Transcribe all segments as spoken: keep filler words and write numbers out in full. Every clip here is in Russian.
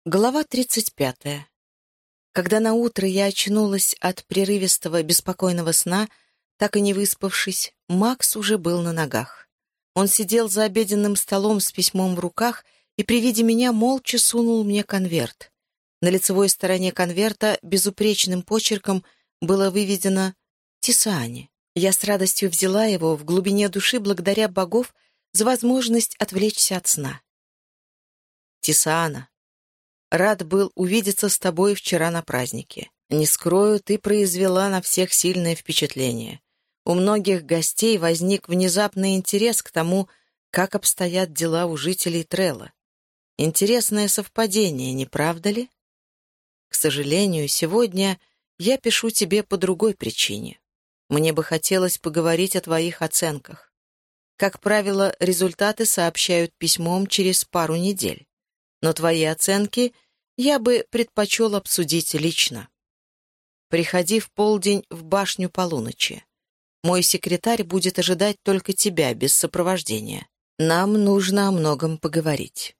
Глава тридцать пятая. Когда наутро я очнулась от прерывистого, беспокойного сна, так и не выспавшись, Макс уже был на ногах. Он сидел за обеденным столом с письмом в руках и при виде меня молча сунул мне конверт. На лицевой стороне конверта безупречным почерком было выведено «Тисаани». Я с радостью взяла его в глубине души благодаря богов за возможность отвлечься от сна. «Тисаана, рад был увидеться с тобой вчера на празднике. Не скрою, ты произвела на всех сильное впечатление. У многих гостей возник внезапный интерес к тому, как обстоят дела у жителей Трелла. Интересное совпадение, не правда ли? К сожалению, сегодня я пишу тебе по другой причине. Мне бы хотелось поговорить о твоих оценках. Как правило, результаты сообщают письмом через пару недель. Но твои оценки я бы предпочел обсудить лично. Приходи в полдень в башню полуночи. Мой секретарь будет ожидать только тебя, без сопровождения. Нам нужно о многом поговорить».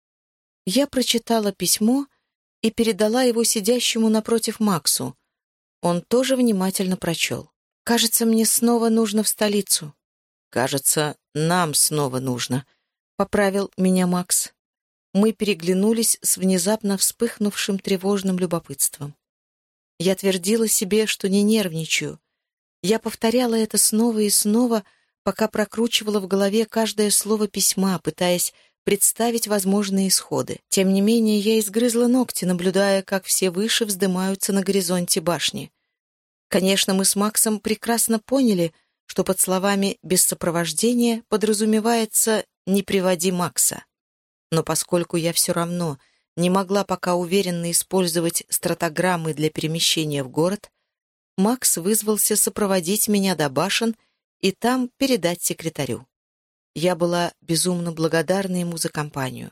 Я прочитала письмо и передала его сидящему напротив Максу. Он тоже внимательно прочел. «Кажется, мне снова нужно в столицу». «Кажется, нам снова нужно», — поправил меня Макс. Мы переглянулись с внезапно вспыхнувшим тревожным любопытством. Я твердила себе, что не нервничаю. Я повторяла это снова и снова, пока прокручивала в голове каждое слово письма, пытаясь представить возможные исходы. Тем не менее, я изгрызла ногти, наблюдая, как все выше вздымаются на горизонте башни. Конечно, мы с Максом прекрасно поняли, что под словами «без сопровождения» подразумевается «не приводи Макса». Но поскольку я все равно не могла пока уверенно использовать стратограммы для перемещения в город, Макс вызвался сопроводить меня до башен и там передать секретарю. Я была безумно благодарна ему за компанию.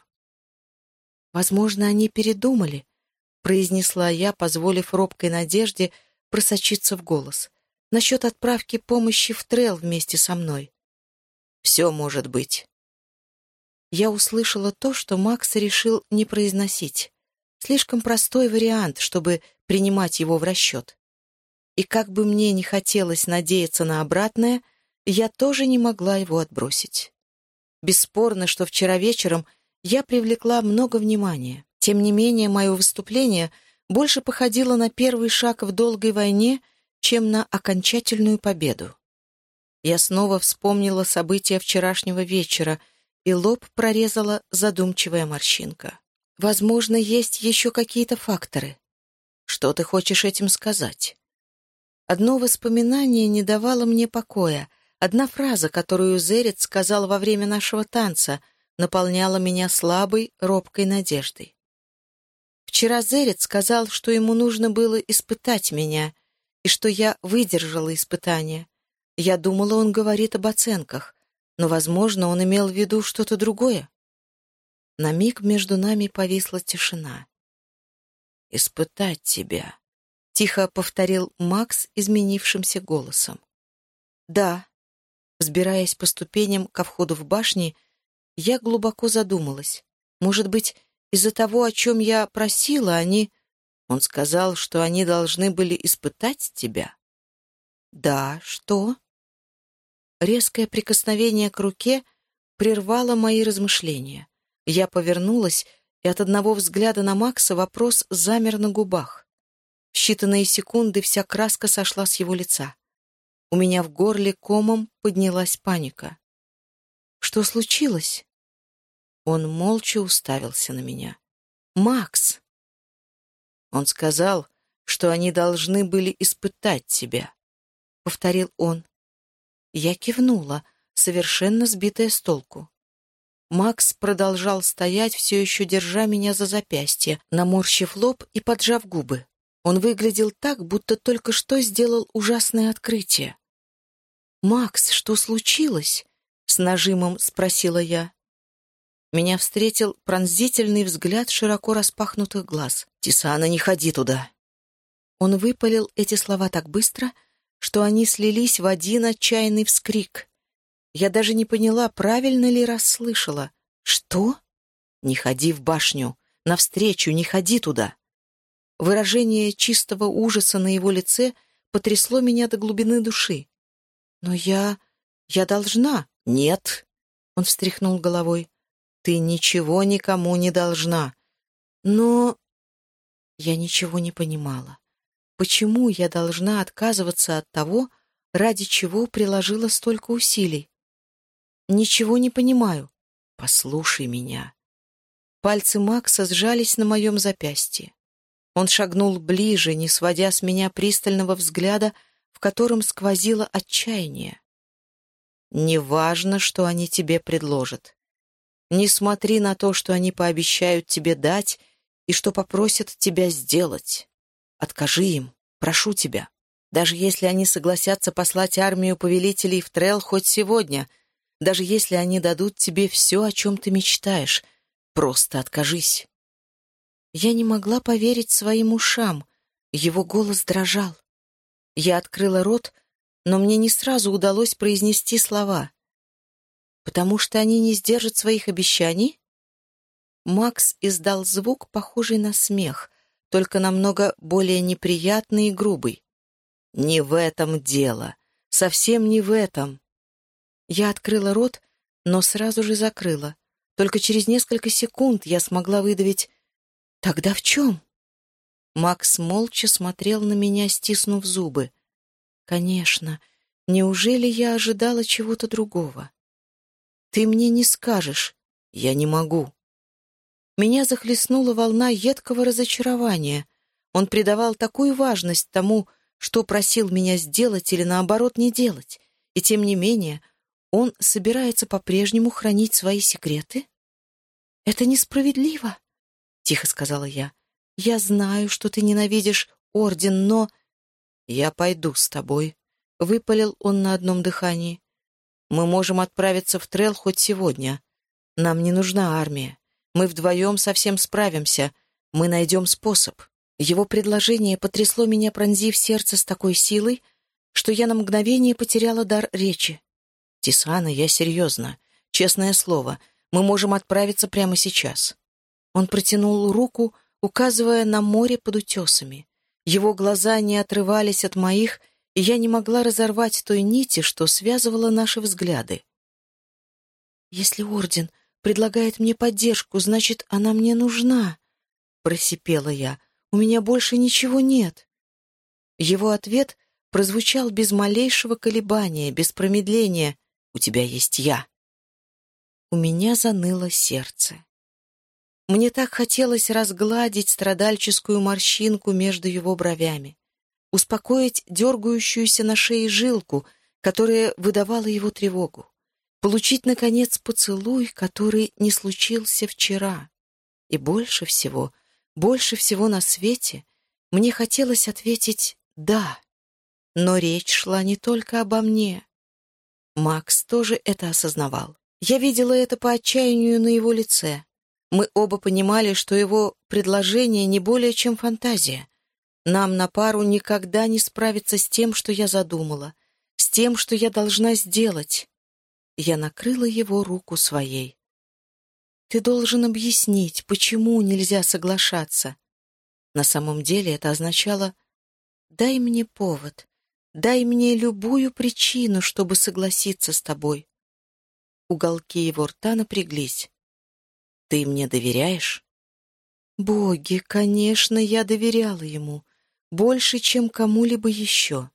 «Возможно, они передумали», — произнесла я, позволив робкой надежде просочиться в голос, насчет отправки помощи в Трелл вместе со мной. «Все может быть». Я услышала то, что Макс решил не произносить. Слишком простой вариант, чтобы принимать его в расчет. И как бы мне не хотелось надеяться на обратное, я тоже не могла его отбросить. Бесспорно, что вчера вечером я привлекла много внимания. Тем не менее, мое выступление больше походило на первый шаг в долгой войне, чем на окончательную победу. Я снова вспомнила события вчерашнего вечера, и лоб прорезала задумчивая морщинка. Возможно, есть еще какие-то факторы. Что ты хочешь этим сказать? Одно воспоминание не давало мне покоя. Одна фраза, которую Зерет сказал во время нашего танца, наполняла меня слабой, робкой надеждой. Вчера Зерет сказал, что ему нужно было испытать меня, и что я выдержала испытание. Я думала, он говорит об оценках, но, возможно, он имел в виду что-то другое. На миг между нами повисла тишина. «Испытать тебя», — тихо повторил Макс изменившимся голосом. «Да». Взбираясь по ступеням ко входу в башни, я глубоко задумалась. Может быть, из-за того, о чем я просила, они... Он сказал, что они должны были испытать тебя? «Да, что?» Резкое прикосновение к руке прервало мои размышления. Я повернулась, и от одного взгляда на Макса вопрос замер на губах. В считанные секунды вся краска сошла с его лица. У меня в горле комом поднялась паника. «Что случилось?» Он молча уставился на меня. «Макс!» Он сказал, что они должны были испытать тебя, — повторил он. Я кивнула, совершенно сбитая с толку. Макс продолжал стоять, все еще держа меня за запястье, наморщив лоб и поджав губы. Он выглядел так, будто только что сделал ужасное открытие. «Макс, что случилось?» — с нажимом спросила я. Меня встретил пронзительный взгляд широко распахнутых глаз. «Тисаана, не ходи туда!» Он выпалил эти слова так быстро, что они слились в один отчаянный вскрик. Я даже не поняла, правильно ли расслышала. «Что?» «Не ходи в башню. Навстречу, не ходи туда!» Выражение чистого ужаса на его лице потрясло меня до глубины души. «Но я... я должна!» «Нет!» — он встряхнул головой. «Ты ничего никому не должна!» «Но...» Я ничего не понимала. Почему я должна отказываться от того, ради чего приложила столько усилий? Ничего не понимаю. Послушай меня. Пальцы Макса сжались на моем запястье. Он шагнул ближе, не сводя с меня пристального взгляда, в котором сквозило отчаяние. «Неважно, что они тебе предложат. Не смотри на то, что они пообещают тебе дать и что попросят тебя сделать. Откажи им, прошу тебя. Даже если они согласятся послать армию повелителей в Трел хоть сегодня, даже если они дадут тебе все, о чем ты мечтаешь, просто откажись». Я не могла поверить своим ушам. Его голос дрожал. Я открыла рот, но мне не сразу удалось произнести слова. «Потому что они не сдержат своих обещаний?» Макс издал звук, похожий на смех, только намного более неприятный и грубый. «Не в этом дело. Совсем не в этом». Я открыла рот, но сразу же закрыла. Только через несколько секунд я смогла выдавить: «Тогда в чем?» Макс молча смотрел на меня, стиснув зубы. «Конечно. Неужели я ожидала чего-то другого?» «Ты мне не скажешь». «Я не могу». Меня захлестнула волна едкого разочарования. Он придавал такую важность тому, что просил меня сделать или, наоборот, не делать. И тем не менее, он собирается по-прежнему хранить свои секреты? «Это несправедливо», — тихо сказала я. «Я знаю, что ты ненавидишь Орден, но...» «Я пойду с тобой», — выпалил он на одном дыхании. «Мы можем отправиться в Трел хоть сегодня. Нам не нужна армия. Мы вдвоем совсем справимся. Мы найдем способ». Его предложение потрясло меня, пронзив сердце с такой силой, что я на мгновение потеряла дар речи. «Тисана, я серьезно. Честное слово, мы можем отправиться прямо сейчас». Он протянул руку, указывая на море под утесами. Его глаза не отрывались от моих, и я не могла разорвать той нити, что связывала наши взгляды. «Если Орден предлагает мне поддержку, значит, она мне нужна», — просипела я. «У меня больше ничего нет». Его ответ прозвучал без малейшего колебания, без промедления. «У тебя есть я». У меня заныло сердце. Мне так хотелось разгладить страдальческую морщинку между его бровями, успокоить дергающуюся на шее жилку, которая выдавала его тревогу, получить, наконец, поцелуй, который не случился вчера. И больше всего, больше всего на свете мне хотелось ответить «да». Но речь шла не только обо мне. Макс тоже это осознавал. Я видела это по отчаянию на его лице. Мы оба понимали, что его предложение не более чем фантазия. Нам на пару никогда не справиться с тем, что я задумала, с тем, что я должна сделать. Я накрыла его руку своей. «Ты должен объяснить, почему нельзя соглашаться». На самом деле это означало «дай мне повод, дай мне любую причину, чтобы согласиться с тобой». Уголки его рта напряглись. «Ты мне доверяешь?» Боги, конечно, я доверяла ему. Больше, чем кому-либо еще.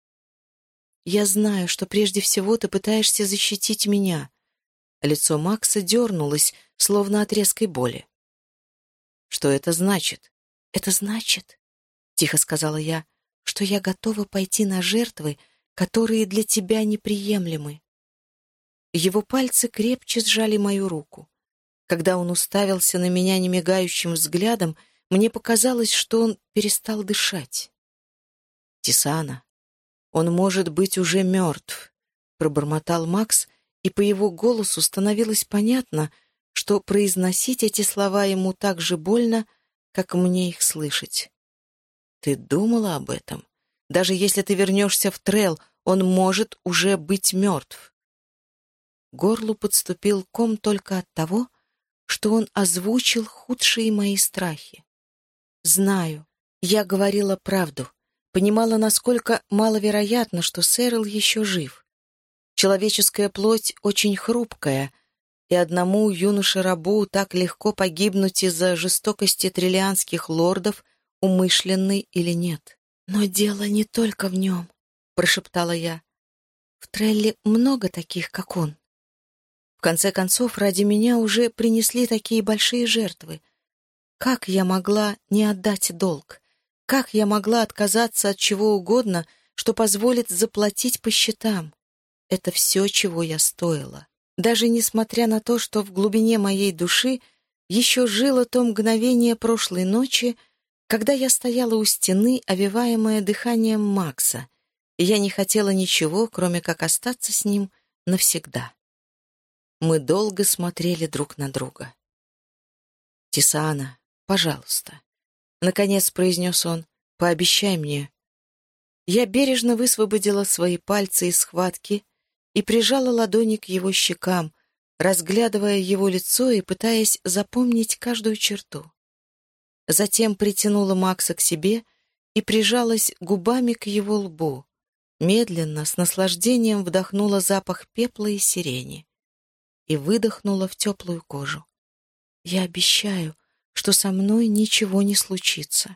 «Я знаю, что прежде всего ты пытаешься защитить меня». Лицо Макса дернулось, словно от резкой боли. «Что это значит?» «Это значит, — тихо сказала я, — что я готова пойти на жертвы, которые для тебя неприемлемы». Его пальцы крепче сжали мою руку. Когда он уставился на меня немигающим взглядом, мне показалось, что он перестал дышать. «Тисана, он может быть уже мертв», — пробормотал Макс, и по его голосу становилось понятно, что произносить эти слова ему так же больно, как мне их слышать. «Ты думала об этом? Даже если ты вернешься в Трел, он может уже быть мертв». К горлу подступил ком только от того, что он озвучил худшие мои страхи. Знаю, я говорила правду, понимала, насколько маловероятно, что Сэрил еще жив. Человеческая плоть очень хрупкая, и одному юноше-рабу так легко погибнуть из-за жестокости триллианских лордов, умышленный или нет. «Но дело не только в нем», — прошептала я. «В Трелле много таких, как он. В конце концов, ради меня уже принесли такие большие жертвы. Как я могла не отдать долг? Как я могла отказаться от чего угодно, что позволит заплатить по счетам? Это все, чего я стоила. Даже несмотря на то, что в глубине моей души еще жило то мгновение прошлой ночи, когда я стояла у стены, овеваемая дыханием Макса, и я не хотела ничего, кроме как остаться с ним навсегда. Мы долго смотрели друг на друга. «Тисана, пожалуйста», — наконец произнес он, — «пообещай мне». Я бережно высвободила свои пальцы из схватки и прижала ладони к его щекам, разглядывая его лицо и пытаясь запомнить каждую черту. Затем притянула Макса к себе и прижалась губами к его лбу. Медленно, с наслаждением вдохнула запах пепла и сирени и выдохнула в теплую кожу. «Я обещаю, что со мной ничего не случится».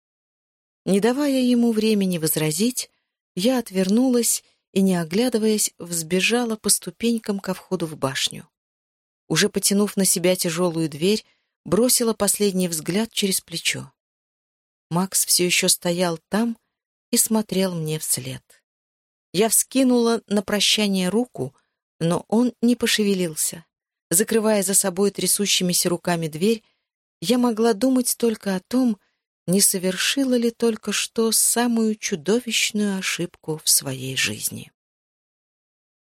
Не давая ему времени возразить, я отвернулась и, не оглядываясь, взбежала по ступенькам ко входу в башню. Уже потянув на себя тяжелую дверь, бросила последний взгляд через плечо. Макс все еще стоял там и смотрел мне вслед. Я вскинула на прощание руку, но он не пошевелился. Закрывая за собой трясущимися руками дверь, я могла думать только о том, не совершила ли только что самую чудовищную ошибку в своей жизни.